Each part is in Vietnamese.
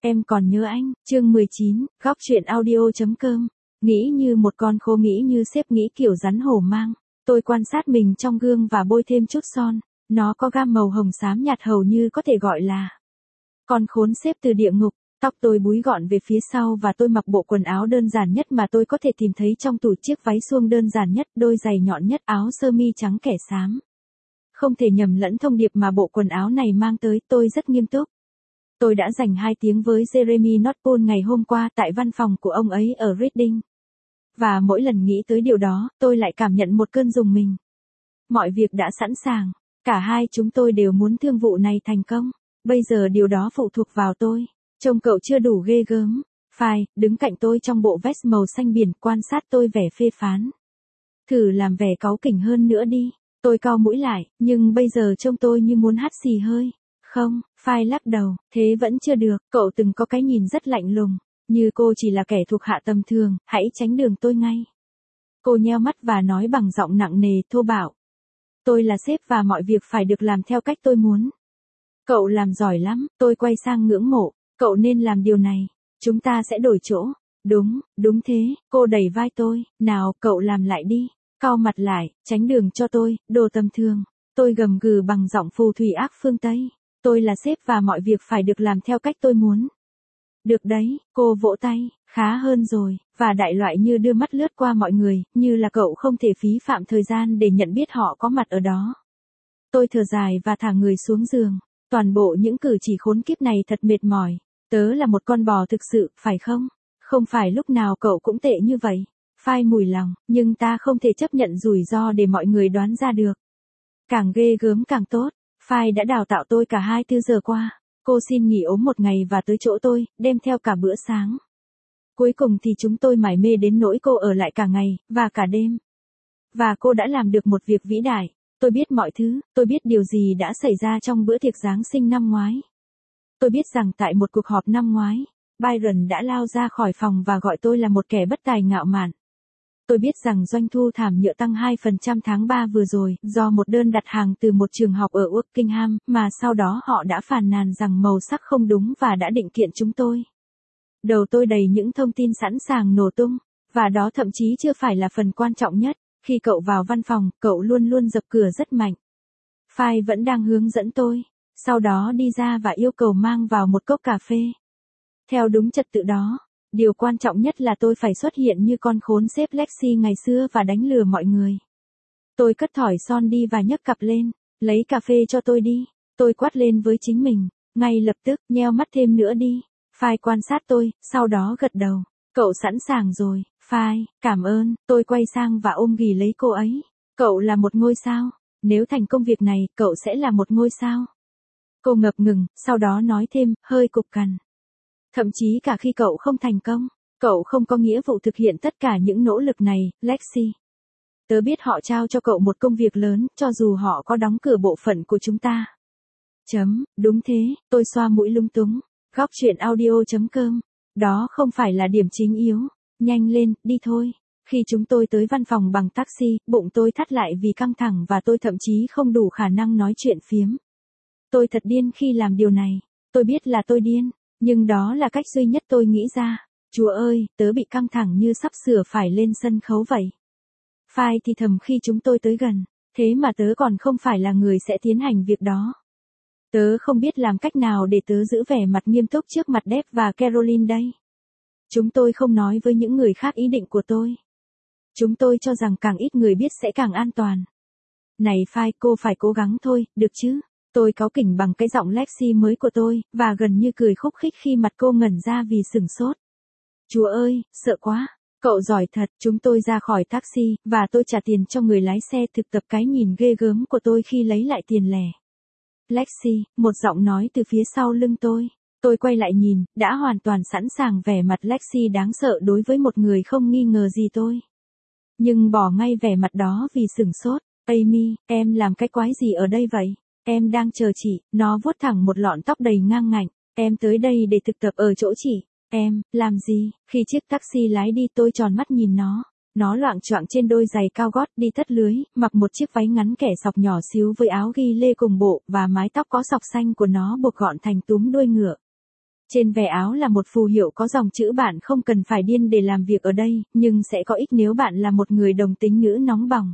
Em còn nhớ anh, chương 19, góc truyện audio.com. Nghĩ như một con khô, nghĩ như sếp, nghĩ kiểu rắn hổ mang. Tôi quan sát mình trong gương và bôi thêm chút son. Nó có gam màu hồng xám nhạt, hầu như có thể gọi là con khốn sếp từ địa ngục. Tóc tôi búi gọn về phía sau và tôi mặc bộ quần áo đơn giản nhất mà tôi có thể tìm thấy trong tủ, chiếc váy suông đơn giản nhất, đôi giày nhọn nhất, áo sơ mi trắng kẻ xám. Không thể nhầm lẫn thông điệp mà bộ quần áo này mang tới. Tôi rất nghiêm túc. Tôi đã dành 2 tiếng với Jeremy Northpole ngày hôm qua tại văn phòng của ông ấy ở Reading. Và mỗi lần nghĩ tới điều đó, tôi lại cảm nhận một cơn rùng mình. Mọi việc đã sẵn sàng. Cả hai chúng tôi đều muốn thương vụ này thành công. Bây giờ điều đó phụ thuộc vào tôi. Trông cậu chưa đủ ghê gớm. Phải, đứng cạnh tôi trong bộ vest màu xanh biển, quan sát tôi vẻ phê phán. Thử làm vẻ cáu kỉnh hơn nữa đi. Tôi cau mũi lại, nhưng bây giờ trông tôi như muốn hắt xì hơi. Không, Phai lắc đầu, thế vẫn chưa được, cậu từng có cái nhìn rất lạnh lùng, như cô chỉ là kẻ thuộc hạ tầm thường, hãy tránh đường tôi ngay. Cô nheo mắt và nói bằng giọng nặng nề, thô bạo. Tôi là sếp và mọi việc phải được làm theo cách tôi muốn. Cậu làm giỏi lắm, tôi quay sang ngưỡng mộ, cậu nên làm điều này, chúng ta sẽ đổi chỗ. Đúng thế, cô đẩy vai tôi, nào, cậu làm lại đi, cau mặt lại, tránh đường cho tôi, đồ tầm thường. Tôi gầm gừ bằng giọng phù thủy ác phương Tây. Tôi là sếp và mọi việc phải được làm theo cách tôi muốn. Được đấy, cô vỗ tay, khá hơn rồi, và đại loại như đưa mắt lướt qua mọi người, như là cậu không thể phí phạm thời gian để nhận biết họ có mặt ở đó. Tôi thở dài và thả người xuống giường. Toàn bộ những cử chỉ khốn kiếp này thật mệt mỏi. Tớ là một con bò thực sự, phải không? Không phải lúc nào cậu cũng tệ như vậy. Phai mùi lòng, nhưng ta không thể chấp nhận rủi ro để mọi người đoán ra được. Càng ghê gớm càng tốt. Phai đã đào tạo tôi cả 24 giờ qua. Cô xin nghỉ ốm một ngày và tới chỗ tôi, đem theo cả bữa sáng. Cuối cùng thì chúng tôi mải mê đến nỗi cô ở lại cả ngày, và cả đêm. Và cô đã làm được một việc vĩ đại. Tôi biết mọi thứ, tôi biết điều gì đã xảy ra trong bữa tiệc Giáng sinh năm ngoái. Tôi biết rằng tại một cuộc họp năm ngoái, Byron đã lao ra khỏi phòng và gọi tôi là một kẻ bất tài ngạo mạn. Tôi biết rằng doanh thu thảm nhựa tăng 2% tháng 3 vừa rồi, do một đơn đặt hàng từ một trường học ở Wokingham, mà sau đó họ đã phàn nàn rằng màu sắc không đúng và đã định kiện chúng tôi. Đầu tôi đầy những thông tin sẵn sàng nổ tung, và đó thậm chí chưa phải là phần quan trọng nhất. Khi cậu vào văn phòng, cậu luôn luôn dập cửa rất mạnh. Phai vẫn đang hướng dẫn tôi, sau đó đi ra và yêu cầu mang vào một cốc cà phê. Theo đúng trật tự đó. Điều quan trọng nhất là tôi phải xuất hiện như con khốn sếp Lexi ngày xưa và đánh lừa mọi người. Tôi cất thỏi son đi và nhấc cặp lên, lấy cà phê cho tôi đi. Tôi quát lên với chính mình, ngay lập tức, nheo mắt thêm nữa đi. Phai quan sát tôi, sau đó gật đầu. Cậu sẵn sàng rồi, Phai, cảm ơn. Tôi quay sang và ôm ghì lấy cô ấy. Cậu là một ngôi sao. Nếu thành công việc này, cậu sẽ là một ngôi sao. Cô ngập ngừng, sau đó nói thêm, hơi cục cằn. Thậm chí cả khi cậu không thành công, cậu không có nghĩa vụ thực hiện tất cả những nỗ lực này, Lexi. Tớ biết họ trao cho cậu một công việc lớn, cho dù họ có đóng cửa bộ phận của chúng ta. Đúng thế, tôi xoa mũi lung túng. Góc truyện audio.com. Đó không phải là điểm chính yếu. Nhanh lên, đi thôi. Khi chúng tôi tới văn phòng bằng taxi, bụng tôi thắt lại vì căng thẳng và tôi thậm chí không đủ khả năng nói chuyện phiếm. Tôi thật điên khi làm điều này. Tôi biết là tôi điên. Nhưng đó là cách duy nhất tôi nghĩ ra. Chúa ơi, tớ bị căng thẳng như sắp sửa phải lên sân khấu vậy. Phai thì thầm khi chúng tôi tới gần. Thế mà tớ còn không phải là người sẽ tiến hành việc đó. Tớ không biết làm cách nào để tớ giữ vẻ mặt nghiêm túc trước mặt Deb và Caroline đây. Chúng tôi không nói với những người khác ý định của tôi. Chúng tôi cho rằng càng ít người biết sẽ càng an toàn. Này Phai, cô phải cố gắng thôi, được chứ? Tôi cáu kỉnh bằng cái giọng Lexi mới của tôi, và gần như cười khúc khích khi mặt cô ngẩn ra vì sửng sốt. Chúa ơi, sợ quá. Cậu giỏi thật. Chúng tôi ra khỏi taxi, và tôi trả tiền cho người lái xe thực tập cái nhìn ghê gớm của tôi khi lấy lại tiền lẻ. Lexi, một giọng nói từ phía sau lưng tôi. Tôi quay lại nhìn, đã hoàn toàn sẵn sàng vẻ mặt Lexi đáng sợ đối với một người không nghi ngờ gì tôi. Nhưng bỏ ngay vẻ mặt đó vì sửng sốt. Amy, em làm cái quái gì ở đây vậy? Em đang chờ chị. Nó vuốt thẳng một lọn tóc đầy ngang ngạnh. Em tới đây để thực tập ở chỗ chị. Em, làm gì? Khi chiếc taxi lái đi tôi tròn mắt nhìn nó. Nó loạng choạng trên đôi giày cao gót đi tất lưới, mặc một chiếc váy ngắn kẻ sọc nhỏ xíu với áo ghi lê cùng bộ, và mái tóc có sọc xanh của nó buộc gọn thành túm đuôi ngựa. Trên vẻ áo là một phù hiệu có dòng chữ bạn không cần phải điên để làm việc ở đây, nhưng sẽ có ích nếu bạn là một người đồng tính nữ nóng bỏng.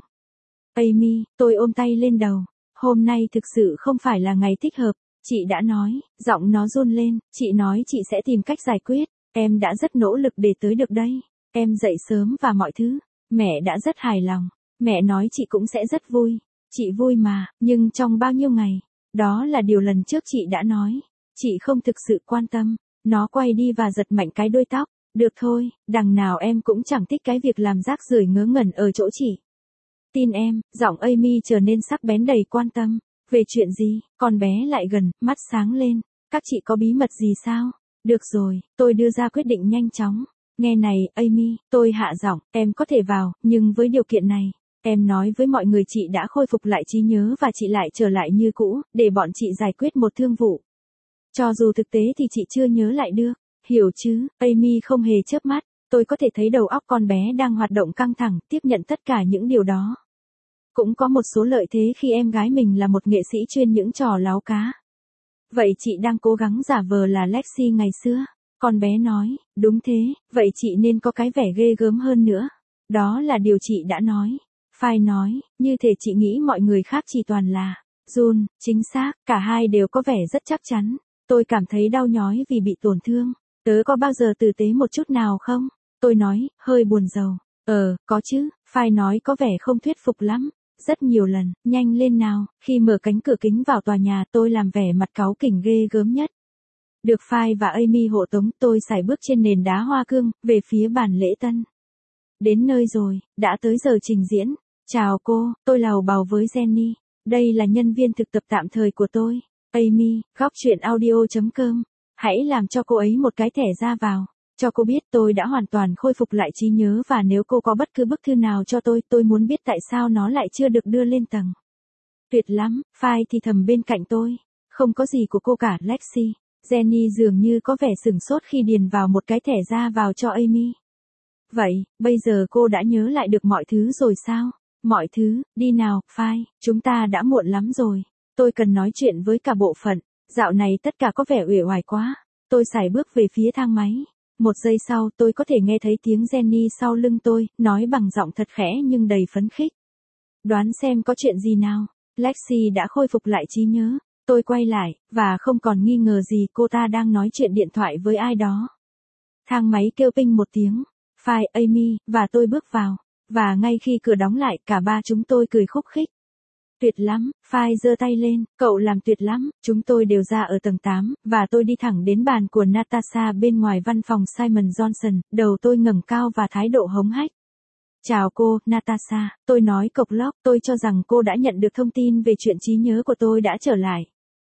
Amy, tôi ôm tay lên đầu. Hôm nay thực sự không phải là ngày thích hợp, chị đã nói, giọng nó run lên, chị nói chị sẽ tìm cách giải quyết, em đã rất nỗ lực để tới được đây. Em dậy sớm và mọi thứ, mẹ đã rất hài lòng, mẹ nói chị cũng sẽ rất vui. Chị vui mà, nhưng trong bao nhiêu ngày, đó là điều lần trước chị đã nói. Chị không thực sự quan tâm. Nó quay đi và giật mạnh cái đuôi tóc. Được thôi, đằng nào em cũng chẳng thích cái việc làm rác rưởi ngớ ngẩn ở chỗ chị. Tin em, giọng Amy trở nên sắc bén đầy quan tâm. Về chuyện gì? Con bé lại gần, mắt sáng lên. Các chị có bí mật gì sao? Được rồi, tôi đưa ra quyết định nhanh chóng. Nghe này, Amy, tôi hạ giọng, em có thể vào, nhưng với điều kiện này. Em nói với mọi người chị đã khôi phục lại trí nhớ và chị lại trở lại như cũ, để bọn chị giải quyết một thương vụ. Cho dù thực tế thì chị chưa nhớ lại được, hiểu chứ? Amy không hề chớp mắt, tôi có thể thấy đầu óc con bé đang hoạt động căng thẳng, tiếp nhận tất cả những điều đó. Cũng có một số lợi thế khi em gái mình là một nghệ sĩ chuyên những trò láo cá. Vậy chị đang cố gắng giả vờ là Lexi ngày xưa. Con bé nói, đúng thế, vậy chị nên có cái vẻ ghê gớm hơn nữa. Đó là điều chị đã nói. Phải nói, như thể chị nghĩ mọi người khác chỉ toàn là Jun, chính xác, cả hai đều có vẻ rất chắc chắn. Tôi cảm thấy đau nhói vì bị tổn thương. Tớ có bao giờ tử tế một chút nào không? Tôi nói, hơi buồn rầu. Có chứ, Phải nói có vẻ không thuyết phục lắm. Rất nhiều lần, nhanh lên nào, khi mở cánh cửa kính vào tòa nhà tôi làm vẻ mặt cáu kỉnh ghê gớm nhất. Được Phai và Amy hộ tống tôi sải bước trên nền đá hoa cương, về phía bàn lễ tân. Đến nơi rồi, đã tới giờ trình diễn. Chào cô, tôi lầu bầu với Jenny. Đây là nhân viên thực tập tạm thời của tôi. Amy, góc chuyện audio.com. Hãy làm cho cô ấy một cái thẻ ra vào. Cho cô biết tôi đã hoàn toàn khôi phục lại trí nhớ và nếu cô có bất cứ bức thư nào cho tôi muốn biết tại sao nó lại chưa được đưa lên tầng. Tuyệt lắm, Phai thì thầm bên cạnh tôi. Không có gì của cô cả, Lexi. Jenny dường như có vẻ sửng sốt khi điền vào một cái thẻ ra vào cho Amy. Vậy, bây giờ cô đã nhớ lại được mọi thứ rồi sao? Mọi thứ, đi nào, Phai, chúng ta đã muộn lắm rồi. Tôi cần nói chuyện với cả bộ phận. Dạo này tất cả có vẻ uể oải quá. Tôi sải bước về phía thang máy. Một giây sau tôi có thể nghe thấy tiếng Jenny sau lưng tôi, nói bằng giọng thật khẽ nhưng đầy phấn khích. Đoán xem có chuyện gì nào. Lexi đã khôi phục lại trí nhớ. Tôi quay lại, và không còn nghi ngờ gì cô ta đang nói chuyện điện thoại với ai đó. Thang máy kêu ping một tiếng. Phai, Amy, và tôi bước vào. Và ngay khi cửa đóng lại, cả ba chúng tôi cười khúc khích. Tuyệt lắm, Phai giơ tay lên, cậu làm tuyệt lắm, chúng tôi đều ra ở tầng 8, và tôi đi thẳng đến bàn của Natasha bên ngoài văn phòng Simon Johnson, đầu tôi ngẩng cao và thái độ hống hách. Chào cô, Natasha, tôi nói cộc lốc, tôi cho rằng cô đã nhận được thông tin về chuyện trí nhớ của tôi đã trở lại.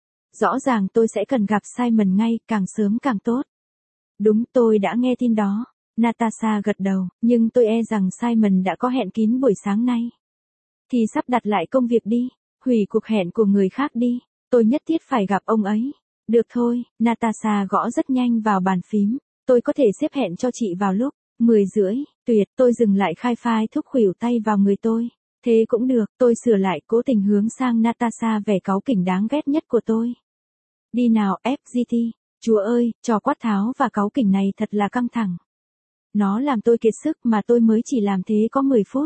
Rõ ràng tôi sẽ cần gặp Simon ngay, càng sớm càng tốt. Đúng, tôi đã nghe tin đó. Natasha gật đầu, nhưng tôi e rằng Simon đã có hẹn kín buổi sáng nay. Thì sắp đặt lại công việc đi, hủy cuộc hẹn của người khác đi, tôi nhất thiết phải gặp ông ấy. Được thôi, Natasha gõ rất nhanh vào bàn phím, tôi có thể xếp hẹn cho chị vào lúc 10:30, tuyệt, tôi dừng lại khai phai thúc khuỷu tay vào người tôi. Thế cũng được, tôi sửa lại cố tình hướng sang Natasha vẻ cáu kỉnh đáng ghét nhất của tôi. Đi nào, FGT, chúa ơi, trò quát tháo và cáu kỉnh này thật là căng thẳng. Nó làm tôi kiệt sức mà tôi mới chỉ làm thế có 10 phút.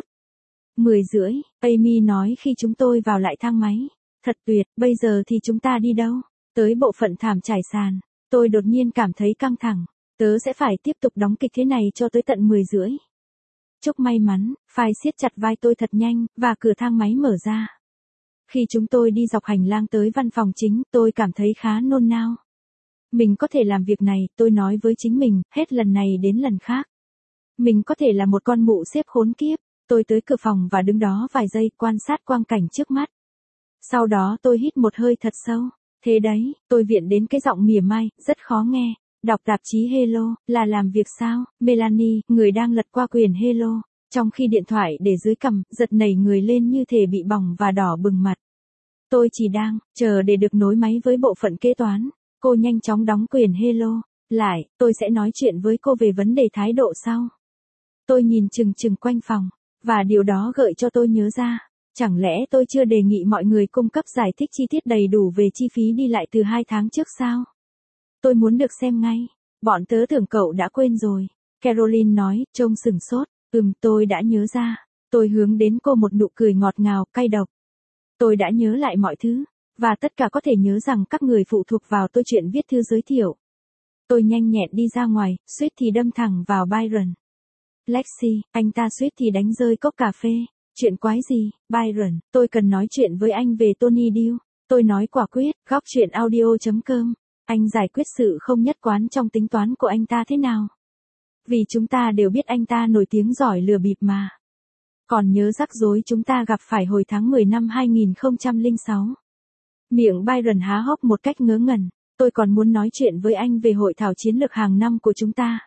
10:30, Amy nói khi chúng tôi vào lại thang máy. Thật tuyệt, bây giờ thì chúng ta đi đâu? Tới bộ phận thảm trải sàn. Tôi đột nhiên cảm thấy căng thẳng. Tớ sẽ phải tiếp tục đóng kịch thế này cho tới tận 10:30. Chúc may mắn, Phai siết chặt vai tôi thật nhanh, và cửa thang máy mở ra. Khi chúng tôi đi dọc hành lang tới văn phòng chính, tôi cảm thấy khá nôn nao. Mình có thể làm việc này, tôi nói với chính mình, hết lần này đến lần khác. Mình có thể là một con mụ xếp khốn kiếp. Tôi tới cửa phòng và đứng đó vài giây quan sát quang cảnh trước mắt. Sau đó tôi hít một hơi thật sâu. Thế đấy, tôi viện đến cái giọng mỉa mai, rất khó nghe. Đọc tạp chí Hello, là làm việc sao? Melanie, người đang lật qua quyển Hello, trong khi điện thoại để dưới cằm, giật nảy người lên như thể bị bỏng và đỏ bừng mặt. Tôi chỉ đang chờ để được nối máy với bộ phận kế toán. Cô nhanh chóng đóng quyển Hello lại, tôi sẽ nói chuyện với cô về vấn đề thái độ sau. Tôi nhìn chừng quanh phòng. Và điều đó gợi cho tôi nhớ ra, chẳng lẽ tôi chưa đề nghị mọi người cung cấp giải thích chi tiết đầy đủ về chi phí đi lại từ 2 tháng trước sao? tôi muốn được xem ngay. Bọn tớ tưởng cậu đã quên rồi. Caroline nói, trông sửng sốt. Tôi đã nhớ ra. Tôi hướng đến cô một nụ cười ngọt ngào, cay độc. Tôi đã nhớ lại mọi thứ. Và tất cả có thể nhớ rằng các người phụ thuộc vào tôi chuyện viết thư giới thiệu. Tôi nhanh nhẹn đi ra ngoài, suýt thì đâm thẳng vào Byron. Lexi, anh ta suýt thì đánh rơi cốc cà phê. Chuyện quái gì, Byron, tôi cần nói chuyện với anh về Tony Deal. Tôi nói quả quyết, góc chuyện audio.com. Anh giải quyết sự không nhất quán trong tính toán của anh ta thế nào? Vì chúng ta đều biết anh ta nổi tiếng giỏi lừa bịp mà. Còn nhớ rắc rối chúng ta gặp phải hồi tháng 10 năm 2006. Miệng Byron há hốc một cách ngớ ngẩn. Tôi còn muốn nói chuyện với anh về hội thảo chiến lược hàng năm của chúng ta.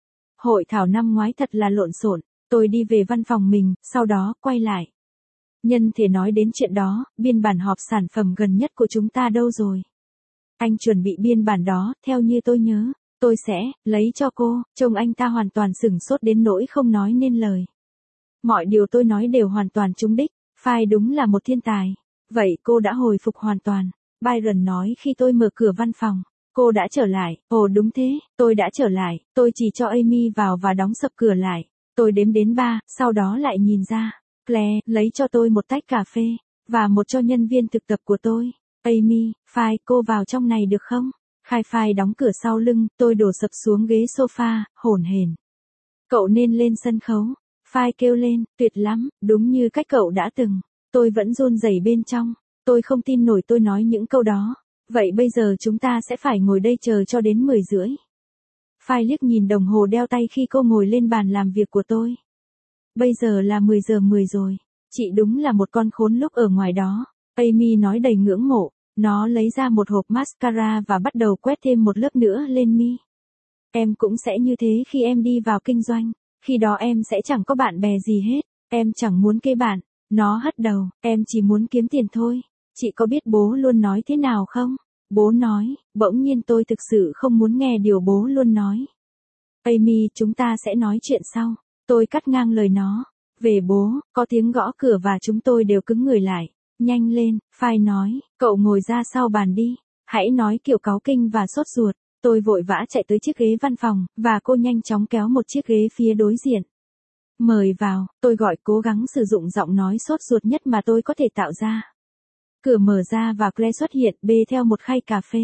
Hội thảo năm ngoái thật là lộn xộn. Tôi đi về văn phòng mình, sau đó quay lại. Nhân thể nói đến chuyện đó, biên bản họp sản phẩm gần nhất của chúng ta đâu rồi? Anh chuẩn bị biên bản đó, theo như tôi nhớ. Tôi sẽ lấy cho cô. Trông anh ta hoàn toàn sửng sốt đến nỗi không nói nên lời. Mọi điều tôi nói đều hoàn toàn trúng đích. File đúng là một thiên tài. Vậy cô đã hồi phục hoàn toàn. Byron nói khi tôi mở cửa văn phòng. Cô đã trở lại. Ồ đúng thế, tôi đã trở lại. Tôi chỉ cho Amy vào và đóng sập cửa lại. Tôi đếm đến 3, sau đó lại nhìn ra. Claire, lấy cho tôi một tách cà phê. Và một cho nhân viên thực tập của tôi. Amy, File, cô vào trong này được không? Khai File đóng cửa sau lưng, tôi đổ sập xuống ghế sofa, hổn hển. Cậu nên lên sân khấu. File kêu lên, tuyệt lắm, đúng như cách cậu đã từng. Tôi vẫn run rẩy bên trong. Tôi không tin nổi tôi nói những câu đó. Vậy bây giờ chúng ta sẽ phải ngồi đây chờ cho đến 10 rưỡi. File liếc nhìn đồng hồ đeo tay khi cô ngồi lên bàn làm việc của tôi. Bây giờ là 10 giờ 10 rồi. Chị đúng là một con khốn lúc ở ngoài đó. Amy nói đầy ngưỡng mộ. Nó lấy ra một hộp mascara và bắt đầu quét thêm một lớp nữa lên mi. Em cũng sẽ như thế khi em đi vào kinh doanh. Khi đó em sẽ chẳng có bạn bè gì hết. Em chẳng muốn kết bạn. Nó hất đầu, em chỉ muốn kiếm tiền thôi. Chị có biết bố luôn nói thế nào không? Bố nói, bỗng nhiên tôi thực sự không muốn nghe điều bố luôn nói. Amy, chúng ta sẽ nói chuyện sau. Tôi cắt ngang lời nó. Về bố, có tiếng gõ cửa và chúng tôi đều cứng người lại. Nhanh lên, File nói, cậu ngồi ra sau bàn đi. Hãy nói kiểu cáu kinh và sốt ruột. Tôi vội vã chạy tới chiếc ghế văn phòng, và cô nhanh chóng kéo một chiếc ghế phía đối diện. Mời vào, tôi gọi cố gắng sử dụng giọng nói sốt ruột nhất mà tôi có thể tạo ra. Cửa mở ra và Claire xuất hiện bê theo một khay cà phê.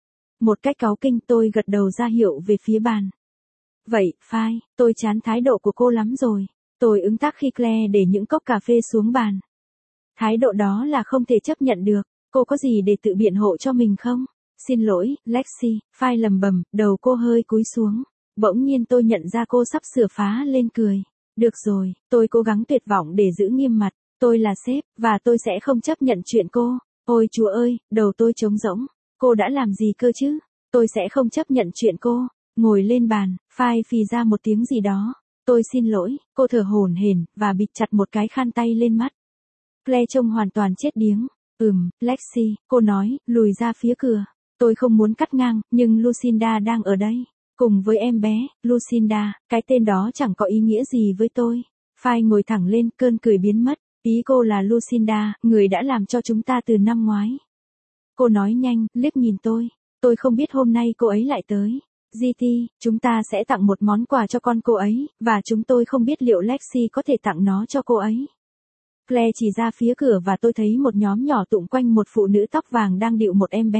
Một cách cáu kinh tôi gật đầu ra hiệu về phía bàn. Vậy, File, tôi chán thái độ của cô lắm rồi. Tôi ứng tác khi Claire để những cốc cà phê xuống bàn. Thái độ đó là không thể chấp nhận được. Cô có gì để tự biện hộ cho mình không? Xin lỗi, Lexi, File lầm bầm, đầu cô hơi cúi xuống. Bỗng nhiên tôi nhận ra cô sắp sửa phá lên cười. Được rồi, tôi cố gắng tuyệt vọng để giữ nghiêm mặt. Tôi là sếp, và tôi sẽ không chấp nhận chuyện cô. Ôi Chúa ơi, đầu tôi trống rỗng. Cô đã làm gì cơ chứ? Tôi sẽ không chấp nhận chuyện cô. Ngồi lên bàn, File phì ra một tiếng gì đó. Tôi xin lỗi, cô thở hổn hển, và bịt chặt một cái khăn tay lên mắt. Claire trông hoàn toàn chết điếng. Lexi, cô nói, lùi ra phía cửa. Tôi không muốn cắt ngang, nhưng Lucinda đang ở đây. Cùng với em bé, Lucinda, cái tên đó chẳng có ý nghĩa gì với tôi. File ngồi thẳng lên, cơn cười biến mất. Ý cô là Lucinda, người đã làm cho chúng ta từ năm ngoái. Cô nói nhanh, liếc nhìn tôi. Tôi không biết hôm nay cô ấy lại tới. GT, chúng ta sẽ tặng một món quà cho con cô ấy, và chúng tôi không biết liệu Lexi có thể tặng nó cho cô ấy. Claire chỉ ra phía cửa và tôi thấy một nhóm nhỏ tụng quanh một phụ nữ tóc vàng đang dịu một em bé.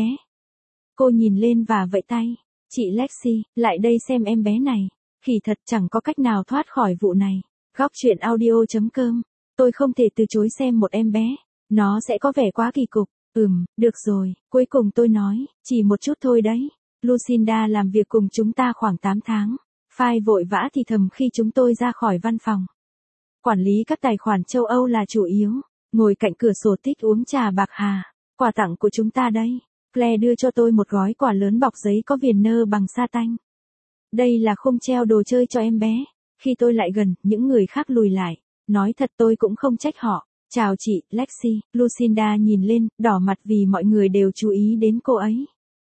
Cô nhìn lên và vẫy tay. Chị Lexi, lại đây xem em bé này. Khỉ thật chẳng có cách nào thoát khỏi vụ này. Góc chuyện audio.com. Tôi không thể từ chối xem một em bé. Nó sẽ có vẻ quá kỳ cục. Được rồi, cuối cùng tôi nói, chỉ một chút thôi đấy. Lucinda làm việc cùng chúng ta khoảng 8 tháng. File vội vã thì thầm khi chúng tôi ra khỏi văn phòng. Quản lý các tài khoản châu Âu là chủ yếu. Ngồi cạnh cửa sổ tích uống trà bạc hà. Quà tặng của chúng ta đây. Claire đưa cho tôi một gói quà lớn bọc giấy có viền nơ bằng sa tanh. Đây là khung treo đồ chơi cho em bé. Khi tôi lại gần, những người khác lùi lại. Nói thật tôi cũng không trách họ. Chào chị, Lexi. Lucinda nhìn lên, đỏ mặt vì mọi người đều chú ý đến cô ấy.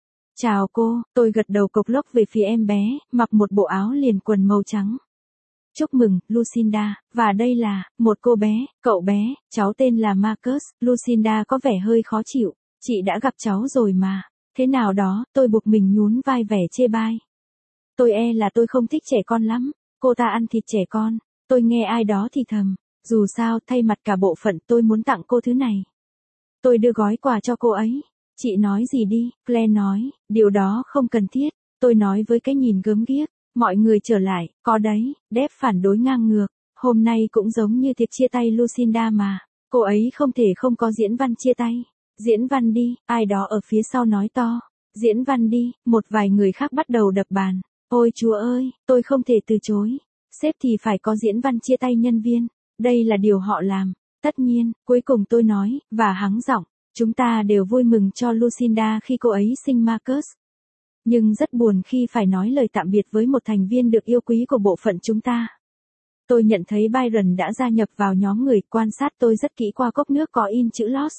Chào cô, tôi gật đầu cộc lốc về phía em bé, mặc một bộ áo liền quần màu trắng. Chúc mừng, Lucinda, và đây là, một cô bé, cậu bé, cháu tên là Marcus. Lucinda có vẻ hơi khó chịu. Chị đã gặp cháu rồi mà. Thế nào đó, tôi buộc mình nhún vai vẻ chê bai. Tôi là tôi không thích trẻ con lắm, cô ta ăn thịt trẻ con, tôi nghe ai đó thì thầm. Dù sao, thay mặt cả bộ phận tôi muốn tặng cô thứ này. Tôi đưa gói quà cho cô ấy. Chị nói gì đi, Claire nói, điều đó không cần thiết. Tôi nói với cái nhìn gớm ghiếc, mọi người trở lại, có đấy, Deb phản đối ngang ngược. Hôm nay cũng giống như tiệc chia tay Lucinda mà, cô ấy không thể không có diễn văn chia tay. Diễn văn đi, ai đó ở phía sau nói to. Diễn văn đi, một vài người khác bắt đầu đập bàn. Ôi Chúa ơi, tôi không thể từ chối. Sếp thì phải có diễn văn chia tay nhân viên. Đây là điều họ làm. Tất nhiên, cuối cùng tôi nói, và hắng giọng, chúng ta đều vui mừng cho Lucinda khi cô ấy sinh Marcus. Nhưng rất buồn khi phải nói lời tạm biệt với một thành viên được yêu quý của bộ phận chúng ta. Tôi nhận thấy Byron đã gia nhập vào nhóm người quan sát tôi rất kỹ qua cốc nước có in chữ Lost.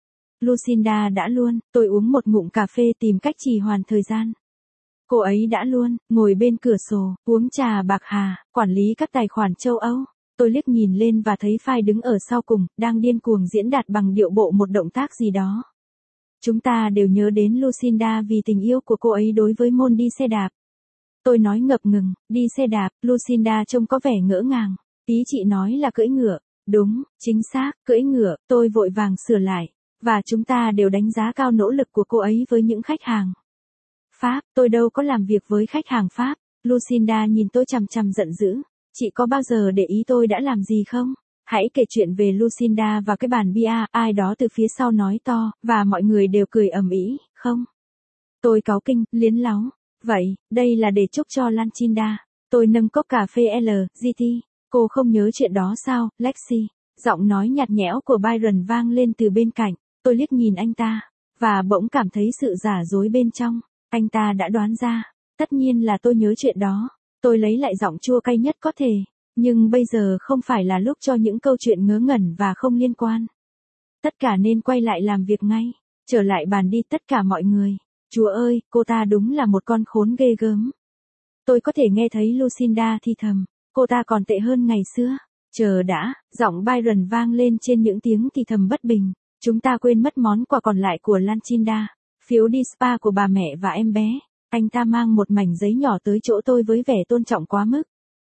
Lucinda đã luôn, tôi uống một ngụm cà phê tìm cách trì hoãn thời gian. Cô ấy đã luôn, ngồi bên cửa sổ, uống trà bạc hà, quản lý các tài khoản châu Âu. Tôi liếc nhìn lên và thấy Phai đứng ở sau cùng, đang điên cuồng diễn đạt bằng điệu bộ một động tác gì đó. Chúng ta đều nhớ đến Lucinda vì tình yêu của cô ấy đối với môn đi xe đạp. Tôi nói ngập ngừng, đi xe đạp, Lucinda trông có vẻ ngỡ ngàng. Ý chị nói là cưỡi ngựa. Đúng, chính xác, cưỡi ngựa, tôi vội vàng sửa lại. Và chúng ta đều đánh giá cao nỗ lực của cô ấy với những khách hàng Pháp, tôi đâu có làm việc với khách hàng Pháp. Lucinda nhìn tôi chằm chằm giận dữ. Chị có bao giờ để ý tôi đã làm gì không? Hãy kể chuyện về Lucinda và cái bàn bia, ai đó từ phía sau nói to, và mọi người đều cười ầm ĩ, không? Tôi cáu kinh, liến láu. Vậy, đây là để chúc cho Lucinda. Tôi nâng cốc cà phê LGT. Cô không nhớ chuyện đó sao, Lexi? Giọng nói nhạt nhẽo của Byron vang lên từ bên cạnh. Tôi liếc nhìn anh ta, và bỗng cảm thấy sự giả dối bên trong. Anh ta đã đoán ra. Tất nhiên là tôi nhớ chuyện đó. Tôi lấy lại giọng chua cay nhất có thể. Nhưng bây giờ không phải là lúc cho những câu chuyện ngớ ngẩn và không liên quan. Tất cả nên quay lại làm việc ngay. Trở lại bàn đi tất cả mọi người. Chúa ơi, cô ta đúng là một con khốn ghê gớm. Tôi có thể nghe thấy Lucinda thì thầm. Cô ta còn tệ hơn ngày xưa. Chờ đã, giọng Byron vang lên trên những tiếng thì thầm bất bình. Chúng ta quên mất món quà còn lại của Lucinda. Phiếu đi spa của bà mẹ và em bé. Anh ta mang một mảnh giấy nhỏ tới chỗ tôi với vẻ tôn trọng quá mức.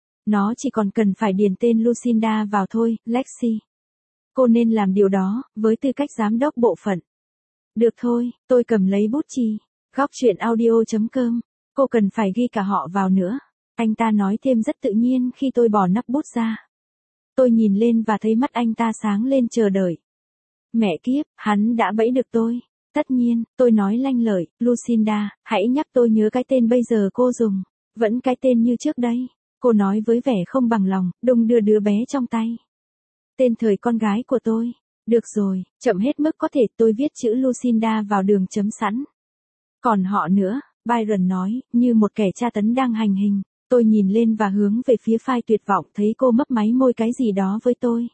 Nó chỉ còn cần phải điền tên Lucinda vào thôi, Lexi. Cô nên làm điều đó, với tư cách giám đốc bộ phận. Được thôi, tôi cầm lấy bút chì. Góc chuyện audio.com. Cô cần phải ghi cả họ vào nữa. Anh ta nói thêm rất tự nhiên khi tôi bỏ nắp bút ra. Tôi nhìn lên và thấy mắt anh ta sáng lên chờ đợi. Mẹ kiếp, hắn đã bẫy được tôi. Tất nhiên, tôi nói lanh lợi, Lucinda, hãy nhắc tôi nhớ cái tên bây giờ cô dùng. Vẫn cái tên như trước đây. Cô nói với vẻ không bằng lòng, đung đưa đứa bé trong tay. Tên thời con gái của tôi. Được rồi, chậm hết mức có thể tôi viết chữ Lucinda vào đường chấm sẵn. Còn họ nữa, Byron nói, như một kẻ tra tấn đang hành hình. Tôi nhìn lên và hướng về phía Phai tuyệt vọng thấy cô mấp máy môi cái gì đó với tôi.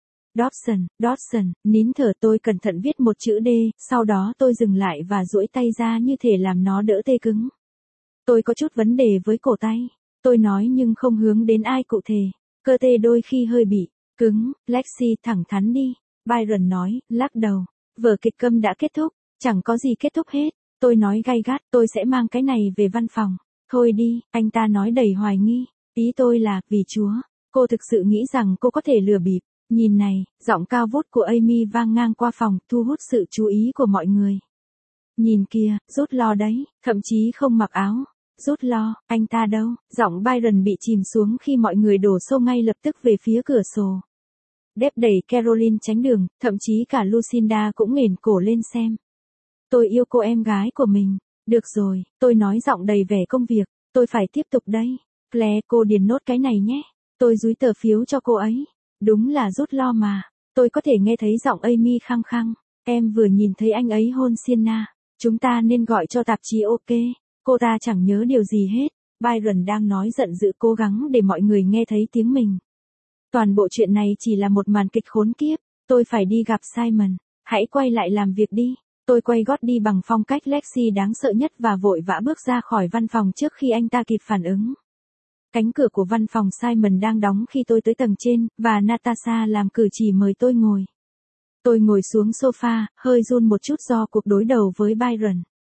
Dodson, nín thở tôi cẩn thận viết một chữ D, sau đó tôi dừng lại và duỗi tay ra như thể làm nó đỡ tê cứng. Tôi có chút vấn đề với cổ tay. Tôi nói nhưng không hướng đến ai cụ thể. Cơ tê đôi khi hơi bị cứng, Lexi thẳng thắn đi. Byron nói, lắc đầu. Vở kịch câm đã kết thúc, chẳng có gì kết thúc hết. Tôi nói gay gắt, tôi sẽ mang cái này về văn phòng. Thôi đi, anh ta nói đầy hoài nghi. Ý tôi là, vì Chúa, cô thực sự nghĩ rằng cô có thể lừa bịp. Nhìn này, giọng cao vút của Amy vang ngang qua phòng, thu hút sự chú ý của mọi người. Nhìn kìa, Rút Lo đấy, thậm chí không mặc áo. Rút Lo, anh ta đâu? Giọng Byron bị chìm xuống khi mọi người đổ xô ngay lập tức về phía cửa sổ. Deb đẩy Caroline tránh đường, thậm chí cả Lucinda cũng nghển cổ lên xem. Tôi yêu cô em gái của mình. Được rồi, tôi nói giọng đầy vẻ công việc, tôi phải tiếp tục đây. Claire, cô điền nốt cái này nhé. Tôi dúi tờ phiếu cho cô ấy. Đúng là Rút Lo mà. Tôi có thể nghe thấy giọng Amy khăng khăng. Em vừa nhìn thấy anh ấy hôn Sienna. Chúng ta nên gọi cho tạp chí OK. Cô ta chẳng nhớ điều gì hết. Byron đang nói giận dữ cố gắng để mọi người nghe thấy tiếng mình. Toàn bộ chuyện này chỉ là một màn kịch khốn kiếp. Tôi phải đi gặp Simon. Hãy quay lại làm việc đi. Tôi quay gót đi bằng phong cách Lexi đáng sợ nhất và vội vã bước ra khỏi văn phòng trước khi anh ta kịp phản ứng. Cánh cửa của văn phòng Simon đang đóng khi tôi tới tầng trên, và Natasha làm cử chỉ mời tôi ngồi. Tôi ngồi xuống sofa, hơi run một chút do cuộc đối đầu với Byron.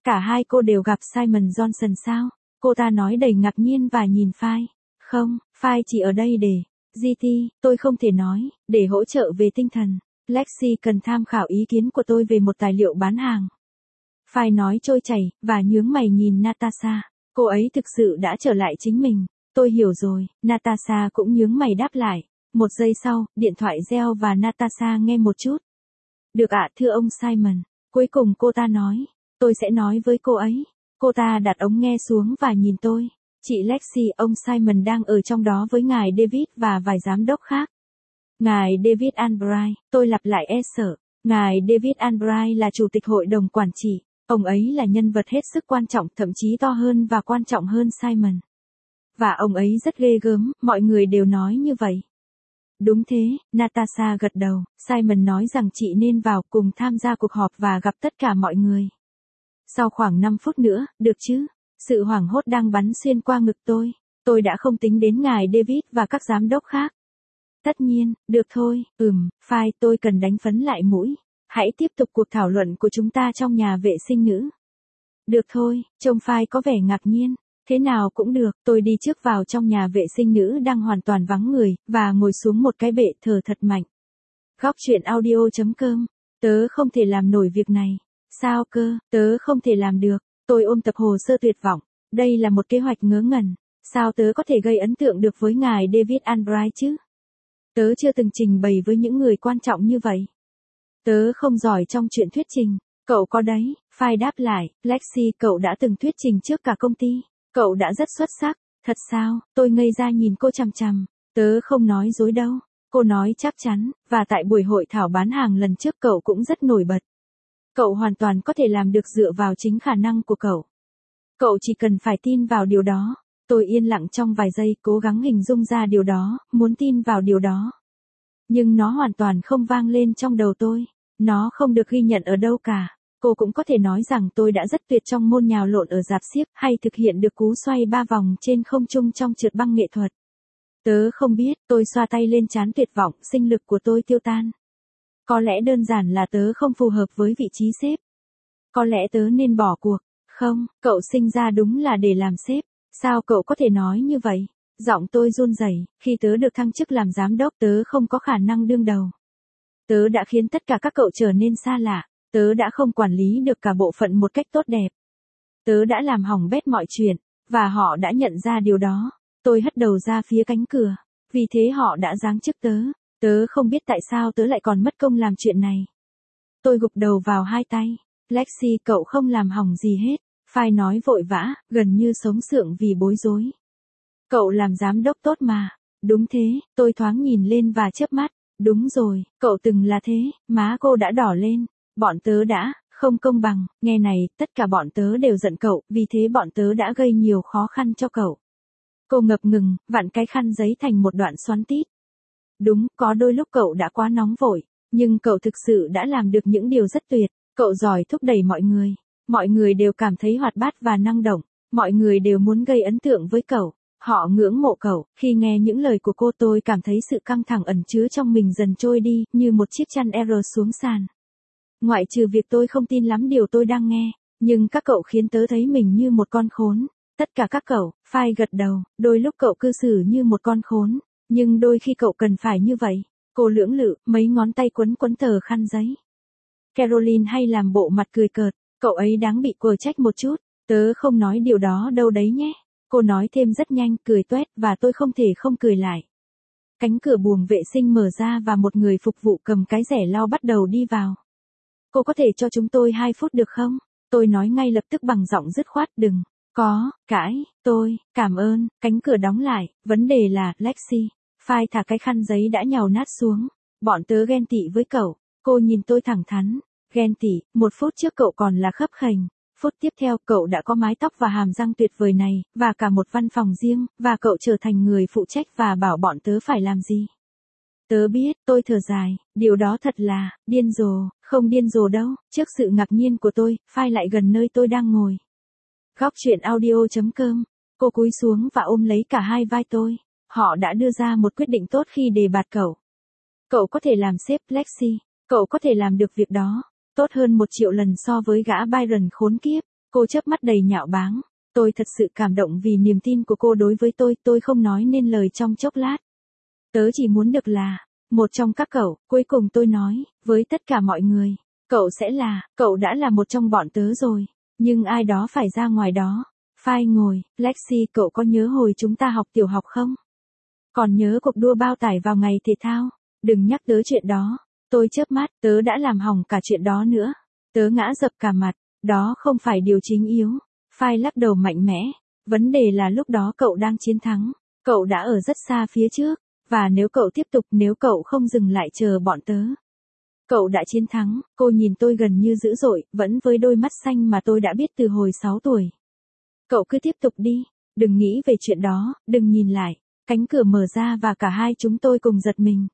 Cả hai cô đều gặp Simon Johnson sao? Cô ta nói đầy ngạc nhiên và nhìn File. Không, File chỉ ở đây để... GT, tôi không thể nói, để hỗ trợ về tinh thần. Lexi cần tham khảo ý kiến của tôi về một tài liệu bán hàng. File nói trôi chảy, và nhướng mày nhìn Natasha. Cô ấy thực sự đã trở lại chính mình. Tôi hiểu rồi, Natasha cũng nhướng mày đáp lại. Một giây sau, điện thoại reo và Natasha nghe một chút. Được ạ, thưa ông Simon. Cuối cùng cô ta nói. Tôi sẽ nói với cô ấy. Cô ta đặt ống nghe xuống và nhìn tôi. Chị Lexi, ông Simon đang ở trong đó với ngài David và vài giám đốc khác. Ngài David Albright, tôi lặp lại sợ. Ngài David Albright là chủ tịch hội đồng quản trị. Ông ấy là nhân vật hết sức quan trọng, thậm chí to hơn và quan trọng hơn Simon. Và ông ấy rất ghê gớm, mọi người đều nói như vậy. Đúng thế, Natasha gật đầu. Simon nói rằng chị nên vào cùng tham gia cuộc họp và gặp tất cả mọi người. Sau khoảng 5 phút nữa, được chứ? Sự hoảng hốt đang bắn xuyên qua ngực tôi. Tôi đã không tính đến ngài David và các giám đốc khác. Tất nhiên, được thôi, File, tôi cần đánh phấn lại mũi. Hãy tiếp tục cuộc thảo luận của chúng ta trong nhà vệ sinh nữ. Được thôi, trông File có vẻ ngạc nhiên. Thế nào cũng được, tôi đi trước vào trong nhà vệ sinh nữ đang hoàn toàn vắng người, và ngồi xuống một cái bệ thở thật mạnh. Góc chuyện audio.com. Tớ không thể làm nổi việc này. Sao cơ, tớ không thể làm được. Tôi ôm tập hồ sơ tuyệt vọng. Đây là một kế hoạch ngớ ngẩn. Sao tớ có thể gây ấn tượng được với ngài David Albright chứ? Tớ chưa từng trình bày với những người quan trọng như vậy. Tớ không giỏi trong chuyện thuyết trình. Cậu có đấy, File đáp lại. Lexi, cậu đã từng thuyết trình trước cả công ty. Cậu đã rất xuất sắc. Thật sao? Tôi ngây ra nhìn cô chằm chằm. Tớ không nói dối đâu. Cô nói chắc chắn, và tại buổi hội thảo bán hàng lần trước cậu cũng rất nổi bật. Cậu hoàn toàn có thể làm được dựa vào chính khả năng của cậu. Cậu chỉ cần phải tin vào điều đó. Tôi yên lặng trong vài giây, cố gắng hình dung ra điều đó, muốn tin vào điều đó. Nhưng nó hoàn toàn không vang lên trong đầu tôi. Nó không được ghi nhận ở đâu cả. Cô cũng có thể nói rằng tôi đã rất tuyệt trong môn nhào lộn ở rạp xiếc, hay thực hiện được cú xoay 3 vòng trên không trung trong trượt băng nghệ thuật. Tớ không biết, tôi xoa tay lên trán tuyệt vọng, sinh lực của tôi tiêu tan. Có lẽ đơn giản là tớ không phù hợp với vị trí sếp. Có lẽ tớ nên bỏ cuộc. Không, cậu sinh ra đúng là để làm sếp. Sao cậu có thể nói như vậy? Giọng tôi run rẩy. Khi tớ được thăng chức làm giám đốc, tớ không có khả năng đương đầu. Tớ đã khiến tất cả các cậu trở nên xa lạ. Tớ đã không quản lý được cả bộ phận một cách tốt đẹp. Tớ đã làm hỏng bét mọi chuyện, và họ đã nhận ra điều đó. Tôi hất đầu ra phía cánh cửa. Vì thế họ đã giáng chức tớ. Tớ không biết tại sao tớ lại còn mất công làm chuyện này. Tôi gục đầu vào hai tay. Lexi, cậu không làm hỏng gì hết. File nói vội vã, gần như sống sượng vì bối rối. Cậu làm giám đốc tốt mà. Đúng thế, tôi thoáng nhìn lên và chớp mắt. Đúng rồi, cậu từng là thế. Má cô đã đỏ lên. Bọn tớ đã, không công bằng. Nghe này, tất cả bọn tớ đều giận cậu, vì thế bọn tớ đã gây nhiều khó khăn cho cậu. Cô ngập ngừng, vặn cái khăn giấy thành một đoạn xoắn tít. Đúng, có đôi lúc cậu đã quá nóng vội, nhưng cậu thực sự đã làm được những điều rất tuyệt. Cậu giỏi thúc đẩy mọi người. Mọi người đều cảm thấy hoạt bát và năng động. Mọi người đều muốn gây ấn tượng với cậu. Họ ngưỡng mộ cậu. Khi nghe những lời của cô, tôi cảm thấy sự căng thẳng ẩn chứa trong mình dần trôi đi, như một chiếc chăn R xuống sàn. Ngoại trừ việc tôi không tin lắm điều tôi đang nghe, nhưng các cậu khiến tớ thấy mình như một con khốn. Tất cả các cậu, File gật đầu, đôi lúc cậu cư xử như một con khốn, nhưng đôi khi cậu cần phải như vậy. Cô lưỡng lự, mấy ngón tay quấn quấn tờ khăn giấy. Caroline hay làm bộ mặt cười cợt, cậu ấy đáng bị quở trách một chút. Tớ không nói điều đó đâu đấy nhé. Cô nói thêm rất nhanh, cười toét, và tôi không thể không cười lại. Cánh cửa buồng vệ sinh mở ra và một người phục vụ cầm cái rẻ lau bắt đầu đi vào. Cô có thể cho chúng tôi 2 phút được không? Tôi nói ngay lập tức bằng giọng dứt khoát, đừng có cãi, cảm ơn. Cánh cửa đóng lại, vấn đề là, Lexi. File thả cái khăn giấy đã nhàu nát xuống. Bọn tớ ghen tị với cậu. Cô nhìn tôi thẳng thắn. Ghen tị, 1 phút trước cậu còn là khấp khểnh. Phút tiếp theo cậu đã có mái tóc và hàm răng tuyệt vời này, và cả một văn phòng riêng, và cậu trở thành người phụ trách và bảo bọn tớ phải làm gì. Tớ biết, tôi thở dài, điều đó thật là, điên rồ, không điên rồ đâu. Trước sự ngạc nhiên của tôi, File lại gần nơi tôi đang ngồi. Góc chuyện audio.com. Cô cúi xuống và ôm lấy cả hai vai tôi. Họ đã đưa ra một quyết định tốt khi đề bạt cậu. Cậu có thể làm sếp, Lexi. Cậu có thể làm được việc đó. Tốt hơn 1 triệu lần so với gã Byron khốn kiếp. Cô chớp mắt đầy nhạo báng. Tôi thật sự cảm động vì niềm tin của cô đối với tôi không nói nên lời trong chốc lát. Tớ chỉ muốn được là một trong các cậu, cuối cùng tôi nói, với tất cả mọi người, cậu đã là một trong bọn tớ rồi, nhưng ai đó phải ra ngoài đó. Phai ngồi, Lexi, cậu có nhớ hồi chúng ta học tiểu học không? Còn nhớ cuộc đua bao tải vào ngày thể thao? Đừng nhắc tới chuyện đó. Tôi chớp mắt, tớ đã làm hỏng cả chuyện đó nữa. Tớ ngã dập cả mặt, đó không phải điều chính yếu. Phai lắc đầu mạnh mẽ. Vấn đề là lúc đó cậu đang chiến thắng. Cậu đã ở rất xa phía trước. Và nếu cậu tiếp tục, nếu cậu không dừng lại chờ bọn tớ. Cậu đã chiến thắng. Cô nhìn tôi gần như dữ dội, vẫn với đôi mắt xanh mà tôi đã biết từ hồi 6 tuổi. Cậu cứ tiếp tục đi. Đừng nghĩ về chuyện đó, đừng nhìn lại. Cánh cửa mở ra và cả hai chúng tôi cùng giật mình.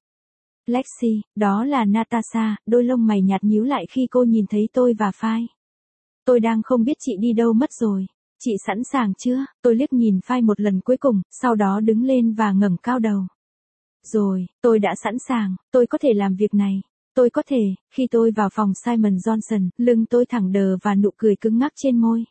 Lexi, đó là Natasha, đôi lông mày nhạt nhíu lại khi cô nhìn thấy tôi và Phai. Tôi đang không biết chị đi đâu mất rồi. Chị sẵn sàng chưa? Tôi liếc nhìn Phai một lần cuối cùng, sau đó đứng lên và ngẩng cao đầu. Rồi, tôi đã sẵn sàng, tôi có thể làm việc này. Tôi có thể, khi tôi vào phòng Simon Johnson, lưng tôi thẳng đờ và nụ cười cứng ngắc trên môi.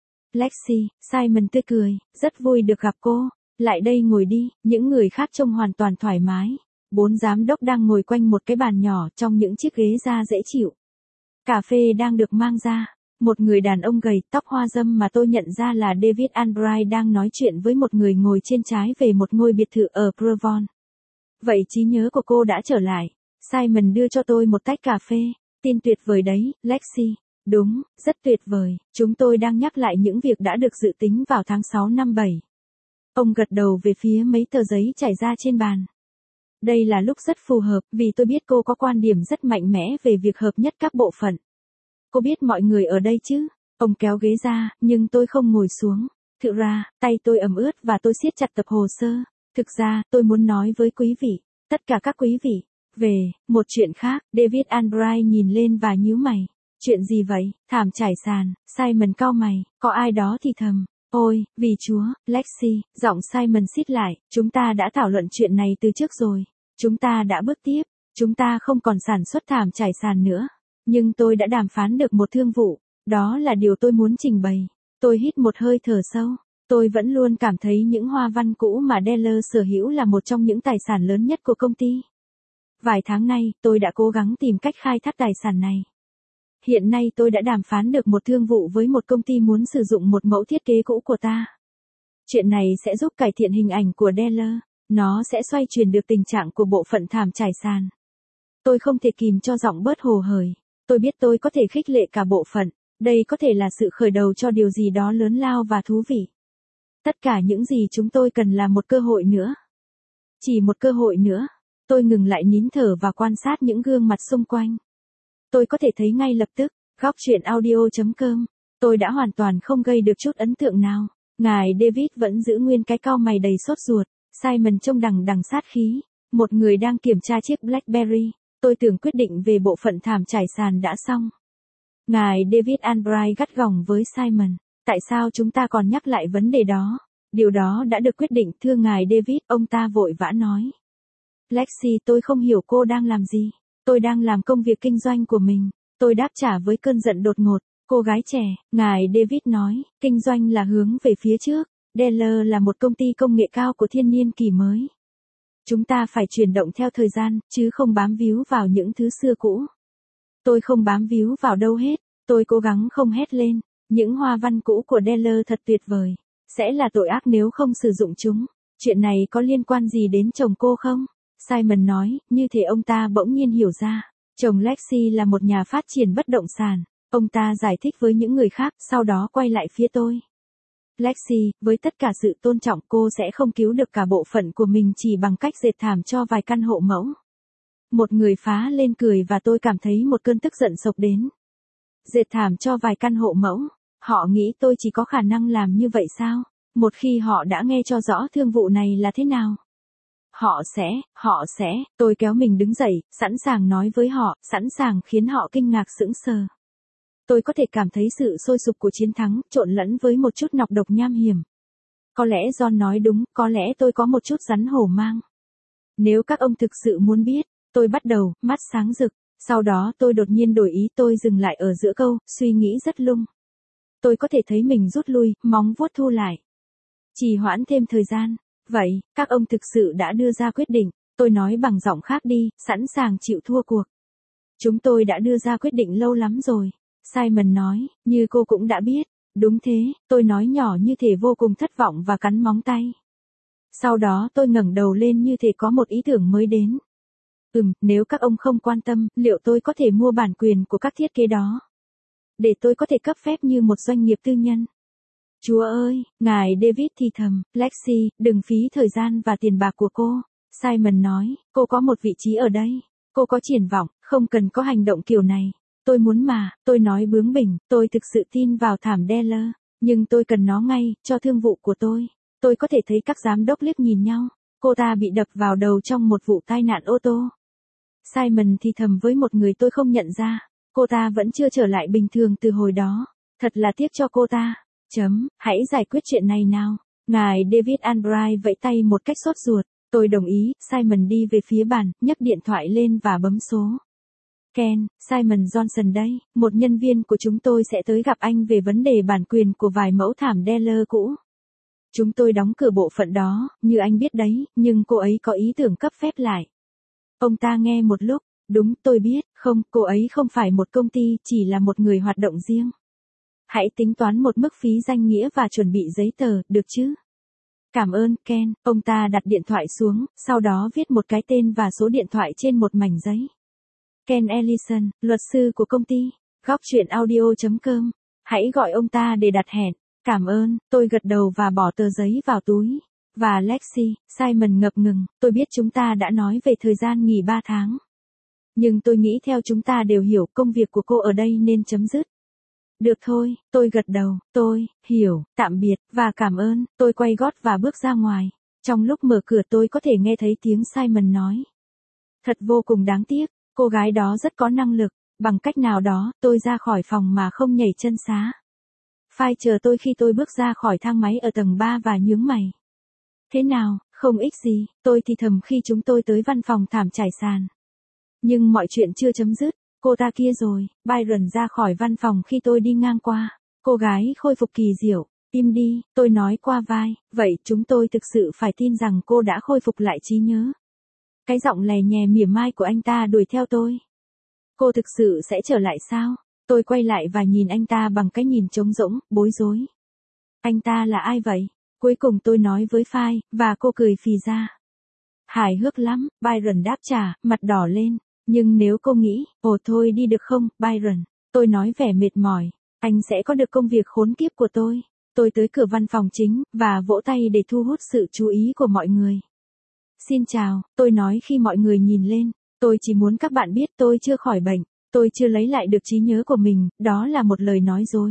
Lexi, Simon tươi cười, rất vui được gặp cô. Lại đây ngồi đi, những người khác trông hoàn toàn thoải mái. 4 giám đốc đang ngồi quanh một cái bàn nhỏ trong những chiếc ghế da dễ chịu. Cà phê đang được mang ra. Một người đàn ông gầy, tóc hoa râm mà tôi nhận ra là David Albright đang nói chuyện với một người ngồi trên trái về một ngôi biệt thự ở Provence. Vậy trí nhớ của cô đã trở lại. Simon đưa cho tôi một tách cà phê. Tin tuyệt vời đấy, Lexi. Đúng, rất tuyệt vời. Chúng tôi đang nhắc lại những việc đã được dự tính vào tháng 6 năm 7. Ông gật đầu về phía mấy tờ giấy trải ra trên bàn. Đây là lúc rất phù hợp vì tôi biết cô có quan điểm rất mạnh mẽ về việc hợp nhất các bộ phận. Cô biết mọi người ở đây chứ? Ông kéo ghế ra, nhưng tôi không ngồi xuống. Thực ra, tay tôi ẩm ướt và tôi siết chặt tập hồ sơ. Thực ra, tôi muốn nói với quý vị, tất cả các quý vị, về một chuyện khác. David Albright nhìn lên và nhíu mày. Chuyện gì vậy? Thảm trải sàn. Simon cau mày, có ai đó thì thầm. Ôi, vì Chúa, Lexi, giọng Simon xít lại, chúng ta đã thảo luận chuyện này từ trước rồi. Chúng ta đã bước tiếp, chúng ta không còn sản xuất thảm trải sàn nữa. Nhưng tôi đã đàm phán được một thương vụ, đó là điều tôi muốn trình bày. Tôi hít một hơi thở sâu. Tôi vẫn luôn cảm thấy những hoa văn cũ mà Deller sở hữu là một trong những tài sản lớn nhất của công ty. Vài tháng nay, tôi đã cố gắng tìm cách khai thác tài sản này. Hiện nay tôi đã đàm phán được một thương vụ với một công ty muốn sử dụng một mẫu thiết kế cũ của ta. Chuyện này sẽ giúp cải thiện hình ảnh của Deller. Nó sẽ xoay chuyển được tình trạng của bộ phận thảm trải sàn. Tôi không thể kìm cho giọng bớt hồ hởi. Tôi biết tôi có thể khích lệ cả bộ phận. Đây có thể là sự khởi đầu cho điều gì đó lớn lao và thú vị. Tất cả những gì chúng tôi cần là một cơ hội nữa. Chỉ một cơ hội nữa. Tôi ngừng lại nín thở và quan sát những gương mặt xung quanh. Tôi có thể thấy ngay lập tức, góc truyện audio.com. Tôi đã hoàn toàn không gây được chút ấn tượng nào. Ngài David vẫn giữ nguyên cái cau mày đầy sốt ruột. Simon trông đằng đằng sát khí. Một người đang kiểm tra chiếc Blackberry. Tôi tưởng quyết định về bộ phận thảm trải sàn đã xong. Ngài David Albright gắt gỏng với Simon. Tại sao chúng ta còn nhắc lại vấn đề đó? Điều đó đã được quyết định, thưa ngài David, ông ta vội vã nói. Lexi, tôi không hiểu cô đang làm gì. Tôi đang làm công việc kinh doanh của mình. Tôi đáp trả với cơn giận đột ngột. Cô gái trẻ, ngài David nói, kinh doanh là hướng về phía trước. Deller là một công ty công nghệ cao của thiên niên kỷ mới. Chúng ta phải chuyển động theo thời gian, chứ không bám víu vào những thứ xưa cũ. Tôi không bám víu vào đâu hết. Tôi cố gắng không hét lên. Những hoa văn cũ của Deller thật tuyệt vời. Sẽ là tội ác nếu không sử dụng chúng. Chuyện này có liên quan gì đến chồng cô không? Simon nói, như thể ông ta bỗng nhiên hiểu ra. Chồng Lexi là một nhà phát triển bất động sản. Ông ta giải thích với những người khác, sau đó quay lại phía tôi. Lexi, với tất cả sự tôn trọng, cô sẽ không cứu được cả bộ phận của mình chỉ bằng cách dệt thảm cho vài căn hộ mẫu. Một người phá lên cười và tôi cảm thấy một cơn tức giận xộc đến. Dệt thảm cho vài căn hộ mẫu. Họ nghĩ tôi chỉ có khả năng làm như vậy sao? Một khi họ đã nghe cho rõ thương vụ này là thế nào? Họ sẽ, tôi kéo mình đứng dậy, sẵn sàng nói với họ, sẵn sàng khiến họ kinh ngạc sững sờ. Tôi có thể cảm thấy sự sôi sục của chiến thắng, trộn lẫn với một chút nọc độc nham hiểm. Có lẽ John nói đúng, có lẽ tôi có một chút rắn hổ mang. Nếu các ông thực sự muốn biết, tôi bắt đầu, mắt sáng rực. Sau đó tôi đột nhiên đổi ý, tôi dừng lại ở giữa câu, suy nghĩ rất lung. tôi có thể thấy mình rút lui, móng vuốt thu lại. Trì hoãn thêm thời gian. Vậy, các ông thực sự đã đưa ra quyết định, tôi nói bằng giọng khác đi, sẵn sàng chịu thua cuộc. Chúng tôi đã đưa ra quyết định lâu lắm rồi. Simon nói, như cô cũng đã biết. Đúng thế, tôi nói nhỏ như thể vô cùng thất vọng và cắn móng tay. Sau đó tôi ngẩng đầu lên như thể có một ý tưởng mới đến. Nếu các ông không quan tâm, liệu tôi có thể mua bản quyền của các thiết kế đó? Để tôi có thể cấp phép như một doanh nghiệp tư nhân. Chúa ơi, ngài David thì thầm, Lexi, đừng phí thời gian và tiền bạc của cô. Simon nói, cô có một vị trí ở đây. Cô có triển vọng, không cần có hành động kiểu này. Tôi muốn mà, tôi nói bướng bỉnh, tôi thực sự tin vào thảm Deller, nhưng tôi cần nó ngay, cho thương vụ của tôi. Tôi có thể thấy các giám đốc liếc nhìn nhau. Cô ta bị đập vào đầu trong một vụ tai nạn ô tô. Simon thì thầm với một người tôi không nhận ra. Cô ta vẫn chưa trở lại bình thường từ hồi đó. Thật là tiếc cho cô ta. Hãy giải quyết chuyện này nào. Ngài David Albright vẫy tay một cách sốt ruột. Tôi đồng ý. Simon đi về phía bàn, nhấc điện thoại lên và bấm số. Ken, Simon Johnson đây, một nhân viên của chúng tôi sẽ tới gặp anh về vấn đề bản quyền của vài mẫu thảm Deller cũ. Chúng tôi đóng cửa bộ phận đó, như anh biết đấy, nhưng cô ấy có ý tưởng cấp phép lại. Ông ta nghe một lúc, đúng tôi biết, không, cô ấy không phải một công ty, chỉ là một người hoạt động riêng. Hãy tính toán một mức phí danh nghĩa và chuẩn bị giấy tờ, được chứ? Cảm ơn, Ken, ông ta đặt điện thoại xuống, sau đó viết một cái tên và số điện thoại trên một mảnh giấy. Ken Ellison, luật sư của công ty, góc chuyện audio.com. Hãy gọi ông ta để đặt hẹn. Cảm ơn, tôi gật đầu và bỏ tờ giấy vào túi. Và Lexi, Simon ngập ngừng, tôi biết chúng ta đã nói về thời gian nghỉ 3 tháng. Nhưng tôi nghĩ theo chúng ta đều hiểu công việc của cô ở đây nên chấm dứt. Được thôi, tôi gật đầu, tôi, hiểu, tạm biệt, và cảm ơn, tôi quay gót và bước ra ngoài. Trong lúc mở cửa tôi có thể nghe thấy tiếng Simon nói. Thật vô cùng đáng tiếc, cô gái đó rất có năng lực, bằng cách nào đó, tôi ra khỏi phòng mà không nhảy chân xá. Phai chờ tôi khi tôi bước ra khỏi thang máy ở tầng 3 và nhướng mày. Thế nào, không ích gì, tôi thì thầm khi chúng tôi tới văn phòng thảm trải sàn. Nhưng mọi chuyện chưa chấm dứt, cô ta kia rồi, Byron ra khỏi văn phòng khi tôi đi ngang qua. Cô gái khôi phục kỳ diệu, im đi, tôi nói qua vai, vậy chúng tôi thực sự phải tin rằng cô đã khôi phục lại trí nhớ. Cái giọng lè nhè mỉa mai của anh ta đuổi theo tôi. Cô thực sự sẽ trở lại sao? Tôi quay lại và nhìn anh ta bằng cái nhìn trống rỗng, bối rối. Anh ta là ai vậy? Cuối cùng tôi nói với Phai, và cô cười phì ra. Hài hước lắm, Byron đáp trả, mặt đỏ lên. Nhưng nếu cô nghĩ, ồ thôi đi được không, Byron? Tôi nói vẻ mệt mỏi. Anh sẽ có được công việc khốn kiếp của tôi. Tôi tới cửa văn phòng chính, và vỗ tay để thu hút sự chú ý của mọi người. Xin chào, tôi nói khi mọi người nhìn lên. Tôi chỉ muốn các bạn biết tôi chưa khỏi bệnh. Tôi chưa lấy lại được trí nhớ của mình, đó là một lời nói dối.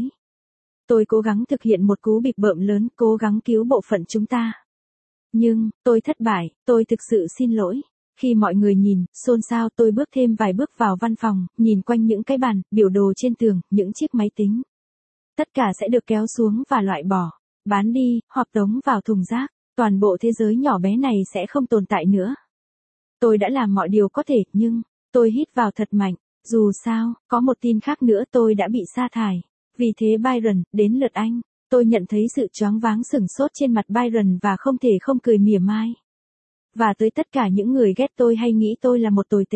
Tôi cố gắng thực hiện một cú bịp bợm lớn, cố gắng cứu bộ phận chúng ta. Nhưng, tôi thất bại, tôi thực sự xin lỗi. Khi mọi người nhìn, xôn xao tôi bước thêm vài bước vào văn phòng, nhìn quanh những cái bàn, biểu đồ trên tường, những chiếc máy tính. Tất cả sẽ được kéo xuống và loại bỏ, bán đi, hoặc tống vào thùng rác. Toàn bộ thế giới nhỏ bé này sẽ không tồn tại nữa. Tôi đã làm mọi điều có thể, nhưng, tôi hít vào thật mạnh. Dù sao, có một tin khác nữa tôi đã bị sa thải. Vì thế Byron, đến lượt anh. Tôi nhận thấy sự choáng váng sửng sốt trên mặt Byron và không thể không cười mỉa mai. Và tới tất cả những người ghét tôi hay nghĩ tôi là một tồi tệ.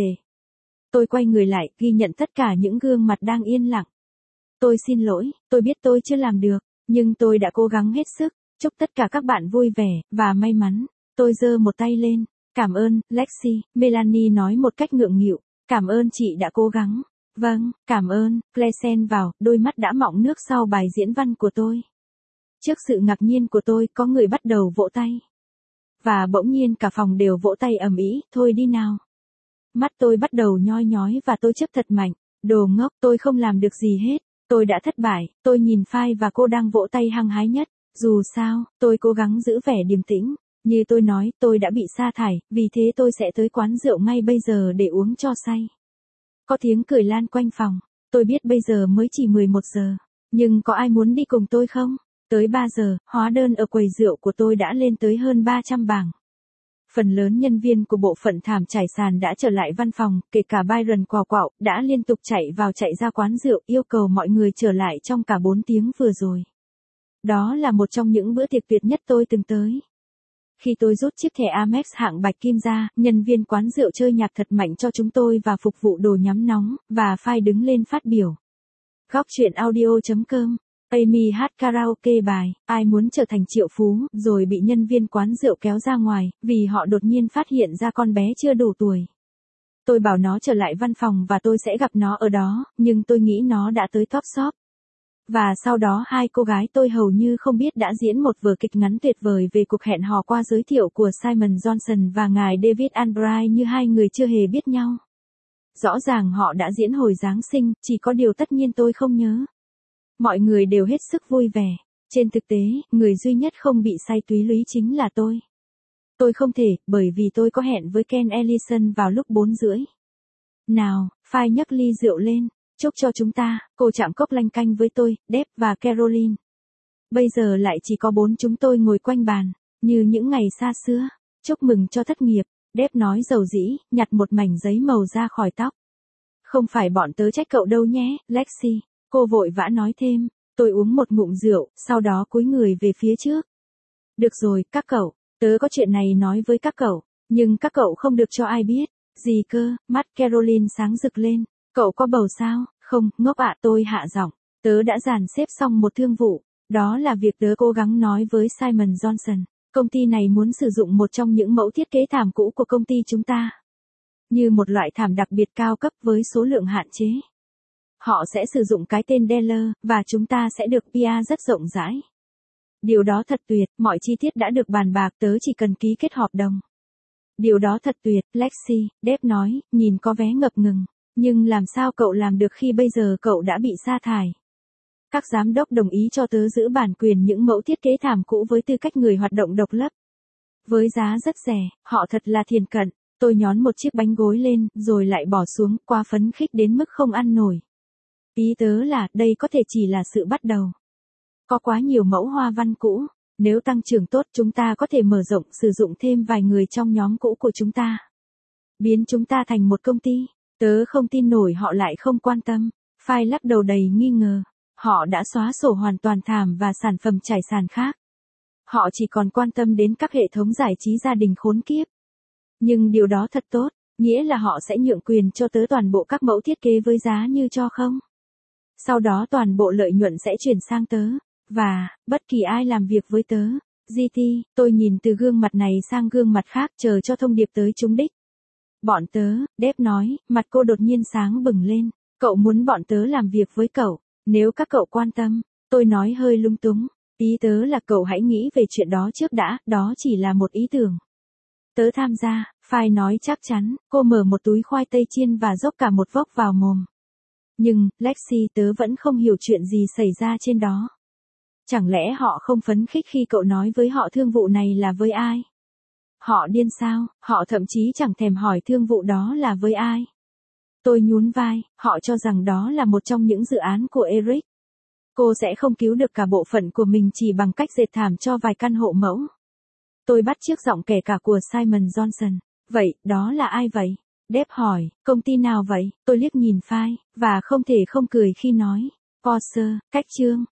Tôi quay người lại, ghi nhận tất cả những gương mặt đang yên lặng. Tôi xin lỗi, tôi biết tôi chưa làm được, nhưng tôi đã cố gắng hết sức. Chúc tất cả các bạn vui vẻ, và may mắn. Tôi giơ một tay lên. Cảm ơn, Lexi, Melanie nói một cách ngượng nghịu. Cảm ơn chị đã cố gắng. Vâng, cảm ơn, Claire vào, đôi mắt đã mọng nước sau bài diễn văn của tôi. Trước sự ngạc nhiên của tôi, có người bắt đầu vỗ tay. Và bỗng nhiên cả phòng đều vỗ tay ầm ĩ, thôi đi nào. Mắt tôi bắt đầu nhoi nhói và tôi chớp thật mạnh. Đồ ngốc, tôi không làm được gì hết. Tôi đã thất bại, tôi nhìn Phai và cô đang vỗ tay hăng hái nhất. Dù sao, tôi cố gắng giữ vẻ điềm tĩnh. Như tôi nói, tôi đã bị sa thải, vì thế tôi sẽ tới quán rượu ngay bây giờ để uống cho say. Có tiếng cười lan quanh phòng. Tôi biết bây giờ mới chỉ 11 giờ. Nhưng có ai muốn đi cùng tôi không? Tới 3 giờ, hóa đơn ở quầy rượu của tôi đã lên tới hơn 300 bảng. Phần lớn nhân viên của bộ phận thảm trải sàn đã trở lại văn phòng, kể cả Byron Quào Quạo, đã liên tục chạy vào chạy ra quán rượu, yêu cầu mọi người trở lại trong cả 4 tiếng vừa rồi. Đó là một trong những bữa tiệc tuyệt nhất tôi từng tới. Khi tôi rút chiếc thẻ Amex hạng bạch kim ra, nhân viên quán rượu chơi nhạc thật mạnh cho chúng tôi và phục vụ đồ nhắm nóng, và File đứng lên phát biểu. Góc chuyện audio.com. Amy hát karaoke bài, ai muốn trở thành triệu phú, rồi bị nhân viên quán rượu kéo ra ngoài, vì họ đột nhiên phát hiện ra con bé chưa đủ tuổi. Tôi bảo nó trở lại văn phòng và tôi sẽ gặp nó ở đó, nhưng tôi nghĩ nó đã tới Top Shop. Và sau đó hai cô gái tôi hầu như không biết đã diễn một vở kịch ngắn tuyệt vời về cuộc hẹn hò qua giới thiệu của Simon Johnson và ngài David Albright như hai người chưa hề biết nhau. Rõ ràng họ đã diễn hồi Giáng sinh, chỉ có điều tất nhiên tôi không nhớ. Mọi người đều hết sức vui vẻ. Trên thực tế, người duy nhất không bị say túy lúy chính là tôi. Tôi không thể, bởi vì tôi có hẹn với Ken Ellison vào lúc 4:30. Nào, File nhấc ly rượu lên. Chúc cho chúng ta, cô chạm cốc lanh canh với tôi, Deb và Caroline. Bây giờ lại chỉ có 4 chúng tôi ngồi quanh bàn, như những ngày xa xưa. Chúc mừng cho thất nghiệp, Deb nói dầu dĩ, nhặt một mảnh giấy màu ra khỏi tóc. Không phải bọn tớ trách cậu đâu nhé, Lexi. Cô vội vã nói thêm, tôi uống một ngụm rượu, sau đó cúi người về phía trước. Được rồi, các cậu, tớ có chuyện này nói với các cậu, nhưng các cậu không được cho ai biết. Gì cơ, mắt Caroline sáng rực lên, cậu có bầu sao? Không, ngốc ạ, tôi hạ giọng, tớ đã dàn xếp xong một thương vụ, đó là việc tớ cố gắng nói với Simon Johnson. Công ty này muốn sử dụng một trong những mẫu thiết kế thảm cũ của công ty chúng ta. Như một loại thảm đặc biệt cao cấp với số lượng hạn chế. Họ sẽ sử dụng cái tên Deller, và chúng ta sẽ được PR rất rộng rãi. Điều đó thật tuyệt, mọi chi tiết đã được bàn bạc, tớ chỉ cần ký kết hợp đồng. Điều đó thật tuyệt, Lexi, Deb nói, nhìn có vẻ ngập ngừng. Nhưng làm sao cậu làm được khi bây giờ cậu đã bị sa thải? Các giám đốc đồng ý cho tớ giữ bản quyền những mẫu thiết kế thảm cũ với tư cách người hoạt động độc lập. Với giá rất rẻ, họ thật là thiền cận. Tôi nhón một chiếc bánh gối lên, rồi lại bỏ xuống, quá phấn khích đến mức không ăn nổi. Ý tớ là, đây có thể chỉ là sự bắt đầu. Có quá nhiều mẫu hoa văn cũ. Nếu tăng trưởng tốt, chúng ta có thể mở rộng, sử dụng thêm vài người trong nhóm cũ của chúng ta. Biến chúng ta thành một công ty. Tớ không tin nổi họ lại không quan tâm. File lắc đầu đầy nghi ngờ. Họ đã xóa sổ hoàn toàn thảm và sản phẩm trải sàn khác. Họ chỉ còn quan tâm đến các hệ thống giải trí gia đình khốn kiếp. Nhưng điều đó thật tốt, nghĩa là họ sẽ nhượng quyền cho tớ toàn bộ các mẫu thiết kế với giá như cho không. Sau đó toàn bộ lợi nhuận sẽ chuyển sang tớ. Và, bất kỳ ai làm việc với tớ. GT, tôi nhìn từ gương mặt này sang gương mặt khác chờ cho thông điệp tới trúng đích. Bọn tớ, Deb nói, mặt cô đột nhiên sáng bừng lên. Cậu muốn bọn tớ làm việc với cậu, nếu các cậu quan tâm. Tôi nói hơi lung túng. Ý tớ là cậu hãy nghĩ về chuyện đó trước đã, đó chỉ là một ý tưởng. Tớ tham gia, File nói chắc chắn, cô mở một túi khoai tây chiên và dốc cả một vốc vào mồm. Nhưng, Lexi, tớ vẫn không hiểu chuyện gì xảy ra trên đó. Chẳng lẽ họ không phấn khích khi cậu nói với họ thương vụ này là với ai? Họ điên sao, họ thậm chí chẳng thèm hỏi thương vụ đó là với ai. Tôi nhún vai, họ cho rằng đó là một trong những dự án của Eric. Cô sẽ không cứu được cả bộ phận của mình chỉ bằng cách dệt thảm cho vài căn hộ mẫu. Tôi bắt chước giọng kể cả của Simon Johnson. Vậy, đó là ai vậy? Deb hỏi, công ty nào vậy? Tôi liếc nhìn File, và không thể không cười khi nói. Porsche, cách trương.